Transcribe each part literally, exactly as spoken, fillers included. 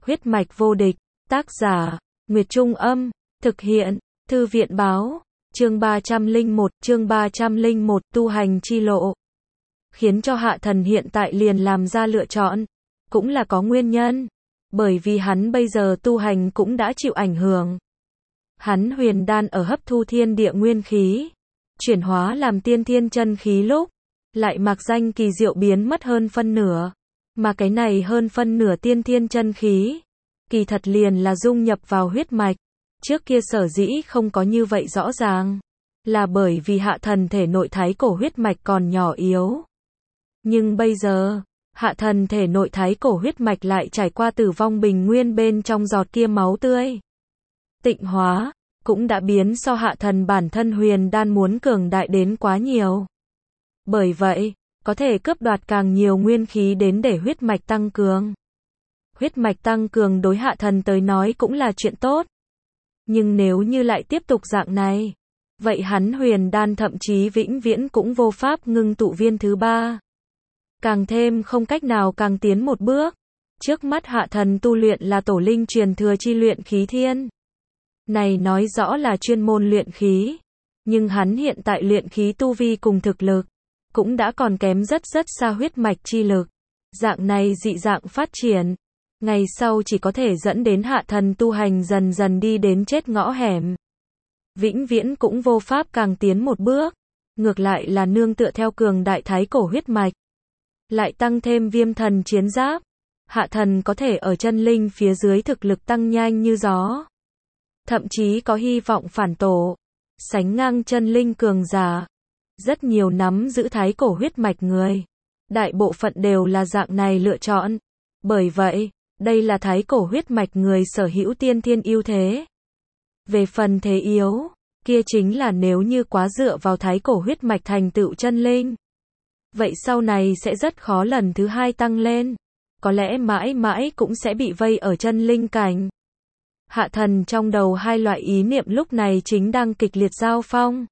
Huyết mạch vô địch, tác giả, Nguyệt Trung Âm, thực hiện, Thư viện Báo, chương ba trăm lẻ một, chương ba trăm lẻ một, tu hành chi lộ. Khiến cho Hạ Thần hiện tại liền làm ra lựa chọn, cũng là có nguyên nhân, bởi vì hắn bây giờ tu hành cũng đã chịu ảnh hưởng. Hắn huyền đan ở hấp thu thiên địa nguyên khí, chuyển hóa làm tiên thiên chân khí lúc, lại mặc danh kỳ diệu biến mất hơn phân nửa. Mà cái này hơn phân nửa tiên thiên chân khí, kỳ thật liền là dung nhập vào huyết mạch. Trước kia sở dĩ không có như vậy rõ ràng, là bởi vì Hạ Thần thể nội thái cổ huyết mạch còn nhỏ yếu. Nhưng bây giờ, Hạ Thần thể nội thái cổ huyết mạch lại trải qua tử vong bình nguyên bên trong giọt kia máu tươi. Tịnh hóa, cũng đã biến so Hạ Thần bản thân huyền đan muốn cường đại đến quá nhiều. Bởi vậy, có thể cướp đoạt càng nhiều nguyên khí đến để huyết mạch tăng cường. Huyết mạch tăng cường đối Hạ Thần tới nói cũng là chuyện tốt. Nhưng nếu như lại tiếp tục dạng này, vậy hắn huyền đan thậm chí vĩnh viễn cũng vô pháp ngưng tụ viên thứ ba. Càng thêm không cách nào càng tiến một bước. Trước mắt Hạ Thần tu luyện là tổ linh truyền thừa chi luyện khí thiên. Này nói rõ là chuyên môn luyện khí. Nhưng hắn hiện tại luyện khí tu vi cùng thực lực, cũng đã còn kém rất rất xa huyết mạch chi lực. Dạng này dị dạng phát triển, ngày sau chỉ có thể dẫn đến Hạ Thần tu hành dần dần đi đến chết ngõ hẻm. Vĩnh viễn cũng vô pháp càng tiến một bước. Ngược lại là nương tựa theo cường đại thái cổ huyết mạch, lại tăng thêm viêm thần chiến giáp, Hạ Thần có thể ở chân linh phía dưới thực lực tăng nhanh như gió. Thậm chí có hy vọng phản tổ, sánh ngang chân linh cường giả. Rất nhiều nắm giữ thái cổ huyết mạch người, đại bộ phận đều là dạng này lựa chọn. Bởi vậy, đây là thái cổ huyết mạch người sở hữu tiên thiên ưu thế. Về phần thế yếu, kia chính là nếu như quá dựa vào thái cổ huyết mạch thành tựu chân linh, vậy sau này sẽ rất khó lần thứ hai tăng lên. Có lẽ mãi mãi cũng sẽ bị vây ở chân linh cảnh. Hạ Thần trong đầu hai loại ý niệm lúc này chính đang kịch liệt giao phong.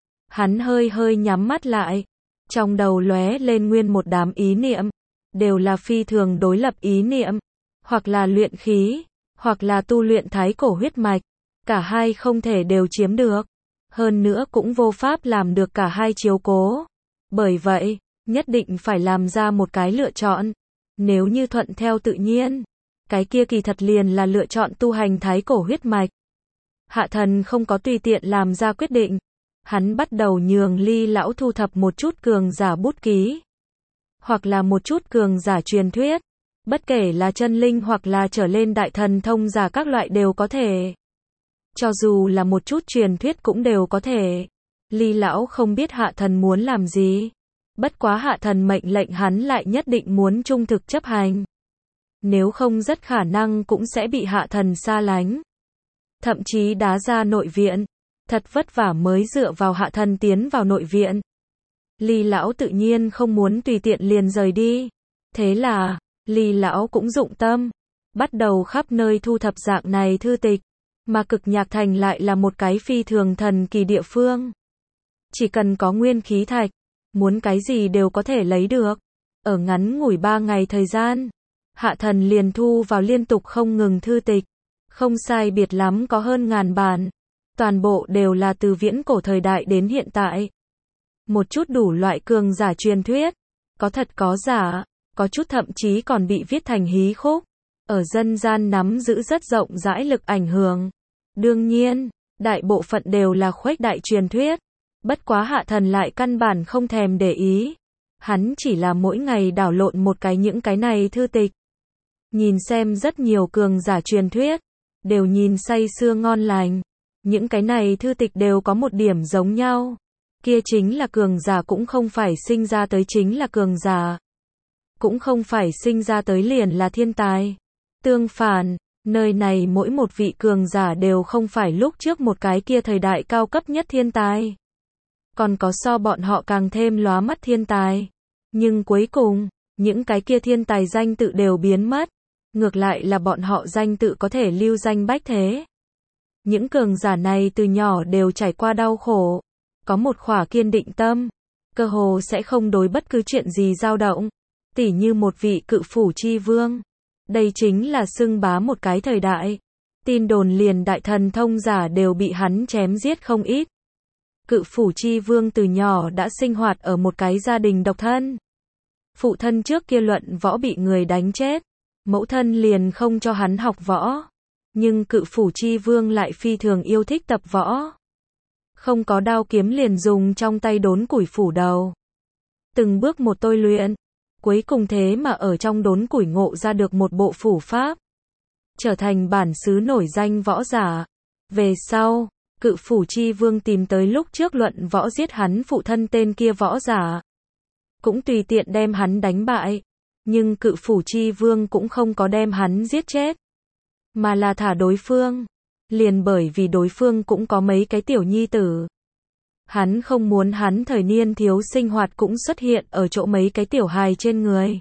Hắn hơi hơi nhắm mắt lại, trong đầu lóe lên nguyên một đám ý niệm, đều là phi thường đối lập ý niệm, hoặc là luyện khí, hoặc là tu luyện thái cổ huyết mạch, cả hai không thể đều chiếm được, hơn nữa cũng vô pháp làm được cả hai chiếu cố. Bởi vậy, nhất định phải làm ra một cái lựa chọn. Nếu như thuận theo tự nhiên, cái kia kỳ thật liền là lựa chọn tu hành thái cổ huyết mạch. Hạ Thần không có tùy tiện làm ra quyết định. Hắn bắt đầu nhường Ly lão thu thập một chút cường giả bút ký, hoặc là một chút cường giả truyền thuyết, bất kể là chân linh hoặc là trở lên đại thần thông giả các loại đều có thể. Cho dù là một chút truyền thuyết cũng đều có thể. Ly lão không biết Hạ Thần muốn làm gì, bất quá Hạ Thần mệnh lệnh hắn lại nhất định muốn trung thực chấp hành. Nếu không rất khả năng cũng sẽ bị Hạ Thần xa lánh, thậm chí đá ra nội viện. Thật vất vả mới dựa vào Hạ Thần tiến vào nội viện. Ly lão tự nhiên không muốn tùy tiện liền rời đi. Thế là, Ly lão cũng dụng tâm, bắt đầu khắp nơi thu thập dạng này thư tịch. Mà Cực Nhạc Thành lại là một cái phi thường thần kỳ địa phương. Chỉ cần có nguyên khí thạch, muốn cái gì đều có thể lấy được. Ở ngắn ngủi ba ngày thời gian, Hạ Thần liền thu vào liên tục không ngừng thư tịch. Không sai biệt lắm có hơn ngàn bản. Toàn bộ đều là từ viễn cổ thời đại đến hiện tại. Một chút đủ loại cường giả truyền thuyết, có thật có giả, có chút thậm chí còn bị viết thành hí khúc, ở dân gian nắm giữ rất rộng rãi lực ảnh hưởng. Đương nhiên, đại bộ phận đều là khuếch đại truyền thuyết, bất quá Hạ Thần lại căn bản không thèm để ý. Hắn chỉ là mỗi ngày đảo lộn một cái những cái này thư tịch. Nhìn xem rất nhiều cường giả truyền thuyết, đều nhìn say sưa ngon lành. Những cái này thư tịch đều có một điểm giống nhau. Kia chính là cường giả cũng không phải sinh ra tới chính là cường giả. Cũng không phải sinh ra tới liền là thiên tài. Tương phản, nơi này mỗi một vị cường giả đều không phải lúc trước một cái kia thời đại cao cấp nhất thiên tài. Còn có so bọn họ càng thêm lóa mắt thiên tài. Nhưng cuối cùng, những cái kia thiên tài danh tự đều biến mất. Ngược lại là bọn họ danh tự có thể lưu danh bách thế. Những cường giả này từ nhỏ đều trải qua đau khổ, có một khỏa kiên định tâm, cơ hồ sẽ không đối bất cứ chuyện gì dao động. Tỉ như một vị cự phủ chi vương, Đây chính là xưng bá một cái thời đại. Tin đồn liền đại thần thông giả đều bị hắn chém giết không ít. Cự Phủ Chi Vương từ nhỏ đã sinh hoạt ở một cái gia đình độc thân. Phụ thân trước kia luận võ bị người đánh chết, mẫu thân liền không cho hắn học võ. Nhưng Cự Phủ Chi Vương lại phi thường yêu thích tập võ. Không có đao kiếm liền dùng trong tay đốn củi phủ đầu. Từng bước một tôi luyện, cuối cùng thế mà ở trong đốn củi ngộ ra được một bộ phủ pháp. Trở thành bản xứ nổi danh võ giả. Về sau, Cự Phủ Chi Vương tìm tới lúc trước luận võ giết hắn phụ thân tên kia võ giả. Cũng tùy tiện đem hắn đánh bại. Nhưng Cự Phủ Chi Vương cũng không có đem hắn giết chết. Mà là thả đối phương. Liền bởi vì đối phương cũng có mấy cái tiểu nhi tử. Hắn không muốn hắn thời niên thiếu sinh hoạt cũng xuất hiện ở chỗ mấy cái tiểu hài trên người.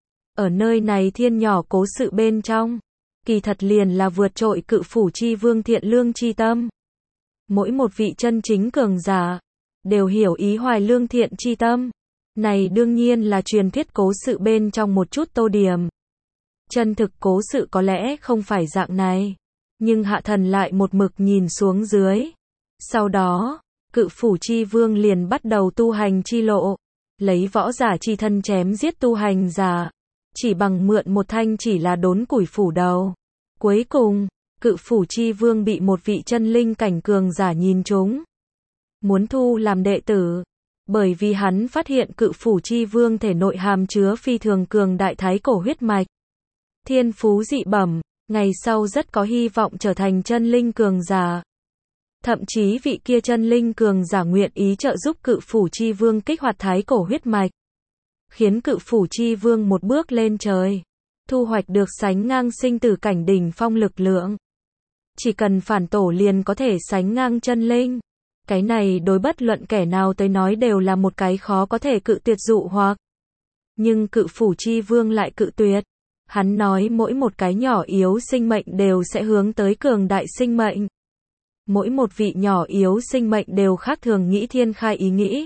Ở nơi này thiên nhỏ cố sự bên trong, kỳ thật liền là vượt trội Cự Phủ Chi Vương thiện lương chi tâm. Mỗi một vị chân chính cường giả, đều hiểu ý hoài lương thiện chi tâm. Này đương nhiên là truyền thuyết cố sự bên trong một chút tô điểm. Chân thực cố sự có lẽ không phải dạng này. Nhưng hạ thần lại một mực nhìn xuống dưới. Sau đó, Cự Phủ Chi Vương liền bắt đầu tu hành chi lộ. Lấy võ giả chi thân chém giết tu hành giả. Chỉ bằng mượn một thanh chỉ là đốn củi phủ đầu. Cuối cùng, Cự Phủ Chi Vương bị một vị chân linh cảnh cường giả nhìn trúng. Muốn thu làm đệ tử. Bởi vì hắn phát hiện Cự Phủ Chi Vương thể nội hàm chứa phi thường cường đại thái cổ huyết mạch. Thiên phú dị bẩm, ngày sau rất có hy vọng trở thành chân linh cường giả. Thậm chí vị kia chân linh cường giả nguyện ý trợ giúp Cự Phủ Chi Vương kích hoạt thái cổ huyết mạch. Khiến Cự Phủ Chi Vương một bước lên trời. Thu hoạch được sánh ngang sinh tử cảnh đỉnh phong lực lượng. Chỉ cần phản tổ liền có thể sánh ngang chân linh. Cái này đối bất luận kẻ nào tới nói đều là một cái khó có thể cự tuyệt dụ hoặc. Nhưng Cự Phủ Chi Vương lại cự tuyệt. Hắn nói mỗi một cái nhỏ yếu sinh mệnh đều sẽ hướng tới cường đại sinh mệnh. Mỗi một vị nhỏ yếu sinh mệnh đều khác thường nghĩ thiên khai ý nghĩ.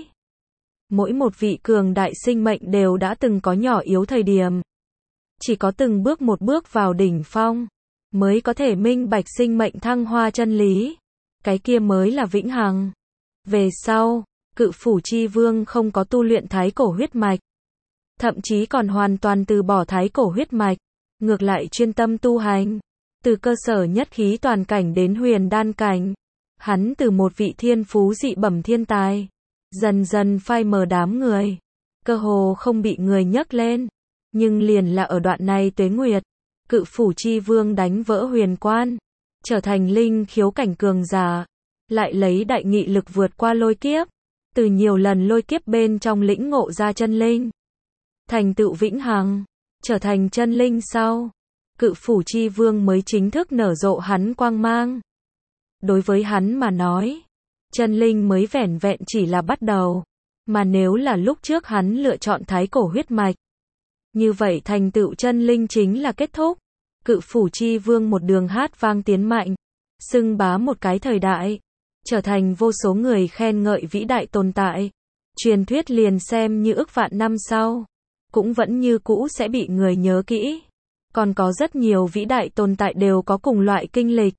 Mỗi một vị cường đại sinh mệnh đều đã từng có nhỏ yếu thời điểm. Chỉ có từng bước một bước vào đỉnh phong, mới có thể minh bạch sinh mệnh thăng hoa chân lý. Cái kia mới là vĩnh hằng. Về sau, Cự Phủ Chi Vương không có tu luyện thái cổ huyết mạch. Thậm chí còn hoàn toàn từ bỏ thái cổ huyết mạch. Ngược lại chuyên tâm tu hành. Từ cơ sở nhất khí toàn cảnh đến huyền đan cảnh. Hắn từ một vị thiên phú dị bẩm thiên tài. Dần dần phai mờ đám người. Cơ hồ không bị người nhấc lên. Nhưng liền là ở đoạn này tuế nguyệt. Cự Phủ Chi Vương đánh vỡ huyền quan. Trở thành linh khiếu cảnh cường giả. Lại lấy đại nghị lực vượt qua lôi kiếp. Từ nhiều lần lôi kiếp bên trong lĩnh ngộ ra chân linh. Thành tựu vĩnh hằng. Trở thành chân linh sau. Cự Phủ Chi Vương mới chính thức nở rộ hắn quang mang. Đối với hắn mà nói. Chân linh mới vẻn vẹn chỉ là bắt đầu. Mà nếu là lúc trước hắn lựa chọn thái cổ huyết mạch. Như vậy thành tựu chân linh chính là kết thúc. Cự Phủ Chi Vương một đường hát vang tiến mạnh. Xưng bá một cái thời đại. Trở thành vô số người khen ngợi vĩ đại tồn tại. Truyền thuyết liền xem như ức vạn năm sau. Cũng vẫn như cũ sẽ bị người nhớ kỹ. Còn có rất nhiều vĩ đại tồn tại đều có cùng loại kinh lịch.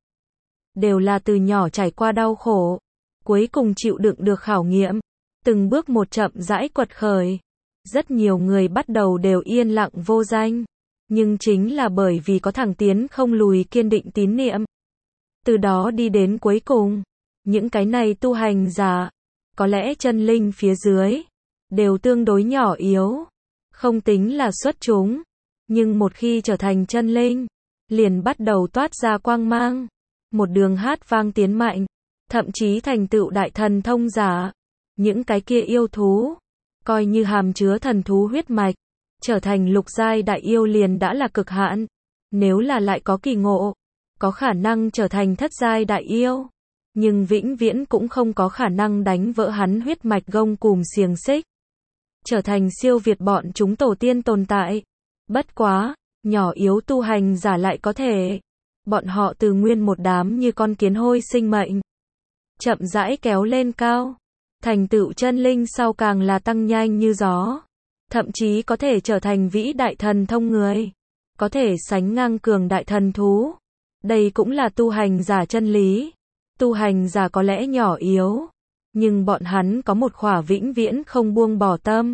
Đều là từ nhỏ trải qua đau khổ. Cuối cùng chịu đựng được khảo nghiệm. Từng bước một chậm rãi quật khởi. Rất nhiều người bắt đầu đều yên lặng vô danh. Nhưng chính là bởi vì có thẳng tiến không lùi kiên định tín niệm. Từ đó đi đến cuối cùng. Những cái này tu hành giả. Có lẽ chân linh phía dưới. Đều tương đối nhỏ yếu. Không tính là xuất chúng. Nhưng một khi trở thành chân linh. Liền bắt đầu toát ra quang mang. Một đường hát vang tiến mạnh. Thậm chí thành tựu đại thần thông giả. Những cái kia yêu thú. Coi như hàm chứa thần thú huyết mạch. Trở thành lục giai đại yêu liền đã là cực hạn. Nếu là lại có kỳ ngộ. Có khả năng trở thành thất giai đại yêu. Nhưng vĩnh viễn cũng không có khả năng đánh vỡ hắn huyết mạch gông cùm xiềng xích. Trở thành siêu việt bọn chúng tổ tiên tồn tại. Bất quá, nhỏ yếu tu hành giả lại có thể. Bọn họ từ nguyên một đám như con kiến hôi sinh mệnh. Chậm rãi kéo lên cao. Thành tựu chân linh sau càng là tăng nhanh như gió. Thậm chí có thể trở thành vĩ đại thần thông người. có thể sánh ngang cường đại thần thú. Đây cũng là tu hành giả chân lý. Tu hành giả có lẽ nhỏ yếu, nhưng bọn hắn có một khỏa vĩnh viễn không buông bỏ tâm.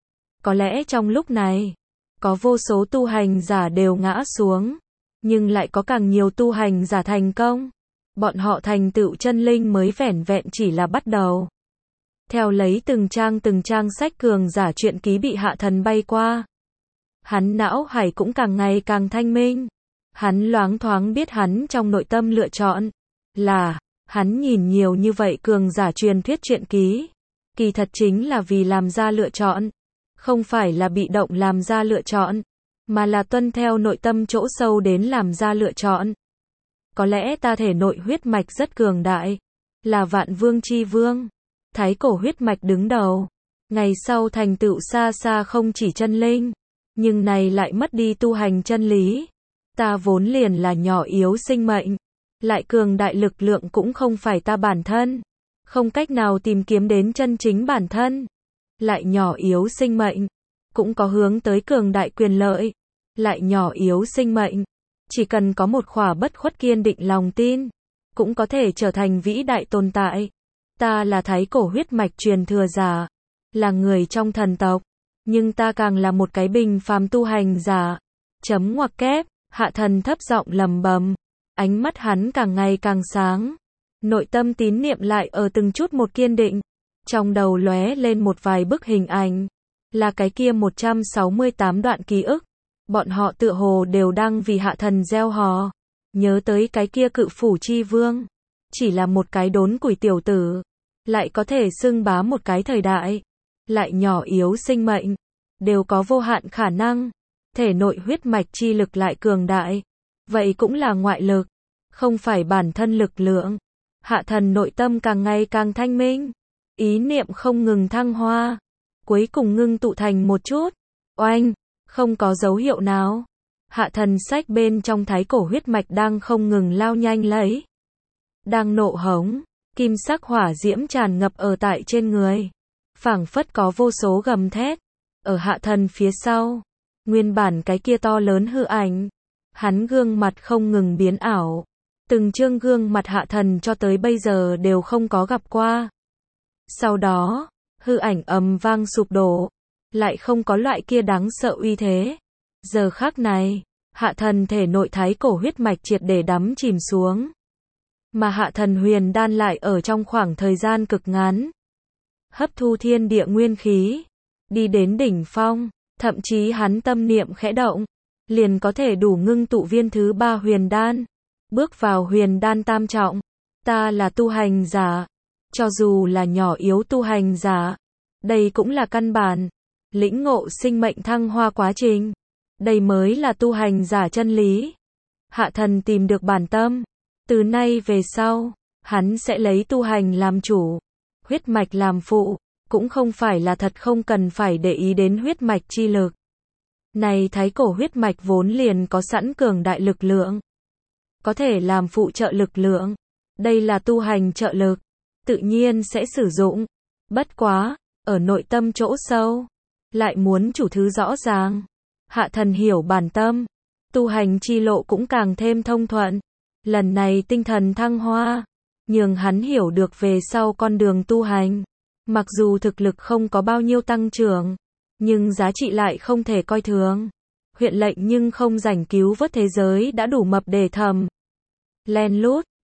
Có lẽ trong lúc này, có vô số tu hành giả đều ngã xuống, nhưng lại có càng nhiều tu hành giả thành công. Bọn họ thành tựu chân linh mới vẻn vẹn chỉ là bắt đầu. Theo lấy từng trang từng trang sách cường giả truyện ký bị Hạ Thần bay qua, hắn não hải cũng càng ngày càng thanh minh. Hắn loáng thoáng biết hắn trong nội tâm lựa chọn là, hắn nhìn nhiều như vậy cường giả truyền thuyết truyện ký, kỳ thật chính là vì làm ra lựa chọn, không phải là bị động làm ra lựa chọn, mà là tuân theo nội tâm chỗ sâu đến làm ra lựa chọn. Có lẽ ta thể nội huyết mạch rất cường đại, là vạn vương chi vương, thái cổ huyết mạch đứng đầu, ngày sau thành tựu xa xa không chỉ chân linh, nhưng này lại mất đi tu hành chân lý. Ta vốn liền là nhỏ yếu sinh mệnh, lại cường đại lực lượng cũng không phải ta bản thân, không cách nào tìm kiếm đến chân chính bản thân. Lại nhỏ yếu sinh mệnh, cũng có hướng tới cường đại quyền lợi. Lại nhỏ yếu sinh mệnh, chỉ cần có một khỏa bất khuất kiên định lòng tin, cũng có thể trở thành vĩ đại tồn tại. Ta là thái cổ huyết mạch truyền thừa giả, là người trong thần tộc, nhưng ta càng là một cái bình phàm tu hành giả. Chấm ngoặc kép, Hạ Thần thấp giọng lầm bầm, ánh mắt hắn càng ngày càng sáng, nội tâm tín niệm lại ở từng chút một kiên định. Trong đầu lóe lên một vài bức hình ảnh, là cái kia một trăm sáu mươi tám đoạn ký ức. Bọn họ tựa hồ đều đang vì Hạ Thần gieo hò, nhớ tới cái kia cự phủ chi vương, chỉ là một cái đốn củi tiểu tử, lại có thể xưng bá một cái thời đại. Lại nhỏ yếu sinh mệnh, đều có vô hạn khả năng, thể nội huyết mạch chi lực lại cường đại, vậy cũng là ngoại lực, không phải bản thân lực lượng. Hạ Thần nội tâm càng ngày càng thanh minh, ý niệm không ngừng thăng hoa, cuối cùng ngưng tụ thành một chút. Oanh, không có dấu hiệu nào. Hạ Thần sách bên trong thái cổ huyết mạch đang không ngừng lao nhanh lấy, đang nộ hống, kim sắc hỏa diễm tràn ngập ở tại trên người, phảng phất có vô số gầm thét. Ở Hạ Thần phía sau, nguyên bản cái kia to lớn hư ảnh, hắn gương mặt không ngừng biến ảo, từng chương gương mặt Hạ Thần cho tới bây giờ đều không có gặp qua. Sau đó, hư ảnh ầm vang sụp đổ, lại không có loại kia đáng sợ uy thế. Giờ khắc này, Hạ Thần thể nội thái cổ huyết mạch triệt để đắm chìm xuống, mà Hạ Thần huyền đan lại ở trong khoảng thời gian cực ngắn, hấp thu thiên địa nguyên khí, đi đến đỉnh phong, thậm chí hắn tâm niệm khẽ động, liền có thể đủ ngưng tụ viên thứ ba huyền đan, bước vào huyền đan tam trọng. Ta là tu hành giả, cho dù là nhỏ yếu tu hành giả, đây cũng là căn bản, lĩnh ngộ sinh mệnh thăng hoa quá trình, đây mới là tu hành giả chân lý. Hạ Thần tìm được bản tâm, từ nay về sau, hắn sẽ lấy tu hành làm chủ, huyết mạch làm phụ, cũng không phải là thật không cần phải để ý đến huyết mạch chi lực. Này thái cổ huyết mạch vốn liền có sẵn cường đại lực lượng, có thể làm phụ trợ lực lượng, đây là tu hành trợ lực, tự nhiên sẽ sử dụng. Bất quá, ở nội tâm chỗ sâu, lại muốn chủ thứ rõ ràng. Hạ Thần hiểu bản tâm, tu hành chi lộ cũng càng thêm thông thuận. Lần này tinh thần thăng hoa, nhường hắn hiểu được về sau con đường tu hành. Mặc dù thực lực không có bao nhiêu tăng trưởng, nhưng giá trị lại không thể coi thường. Huyện lệnh nhưng không rảnh cứu vớt thế giới đã đủ mập để thầm. Len lút,